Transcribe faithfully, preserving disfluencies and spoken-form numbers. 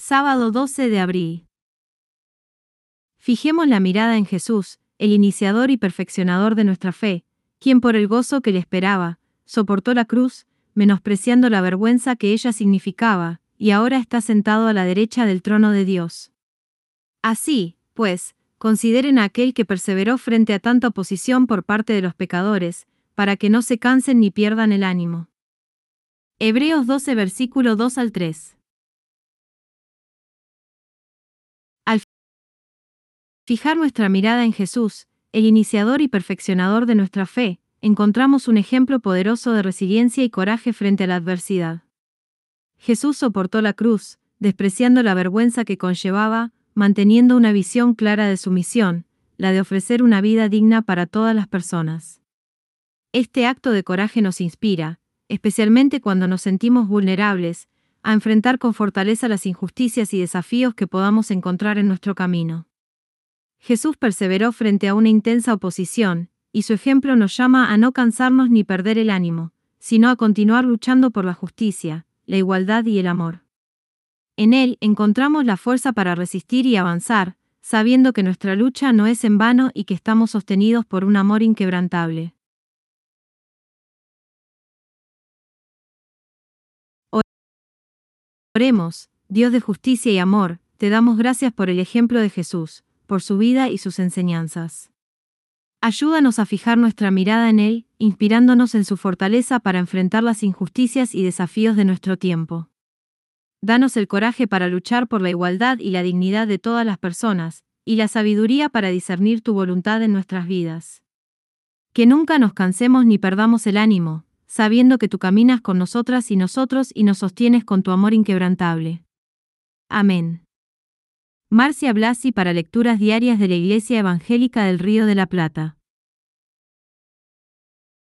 Sábado doce de abril. Fijemos la mirada en Jesús, el iniciador y perfeccionador de nuestra fe, quien por el gozo que le esperaba, soportó la cruz, menospreciando la vergüenza que ella significaba, y ahora está sentado a la derecha del trono de Dios. Así, pues, consideren a aquel que perseveró frente a tanta oposición por parte de los pecadores, para que no se cansen ni pierdan el ánimo. Hebreos doce versículo dos al tres. Al fijar nuestra mirada en Jesús, el iniciador y perfeccionador de nuestra fe, encontramos un ejemplo poderoso de resiliencia y coraje frente a la adversidad. Jesús soportó la cruz, despreciando la vergüenza que conllevaba, manteniendo una visión clara de su misión, la de ofrecer una vida digna para todas las personas. Este acto de coraje nos inspira, especialmente cuando nos sentimos vulnerables, a enfrentar con fortaleza las injusticias y desafíos que podamos encontrar en nuestro camino. Jesús perseveró frente a una intensa oposición, y su ejemplo nos llama a no cansarnos ni perder el ánimo, sino a continuar luchando por la justicia, la igualdad y el amor. En él encontramos la fuerza para resistir y avanzar, sabiendo que nuestra lucha no es en vano y que estamos sostenidos por un amor inquebrantable. Oremos, Dios de justicia y amor, te damos gracias por el ejemplo de Jesús, por su vida y sus enseñanzas. Ayúdanos a fijar nuestra mirada en Él, inspirándonos en su fortaleza para enfrentar las injusticias y desafíos de nuestro tiempo. Danos el coraje para luchar por la igualdad y la dignidad de todas las personas, y la sabiduría para discernir tu voluntad en nuestras vidas. Que nunca nos cansemos ni perdamos el ánimo, sabiendo que tú caminas con nosotras y nosotros y nos sostienes con tu amor inquebrantable. Amén. Marcia Blasi para Lecturas Diarias de la Iglesia Evangélica del Río de la Plata.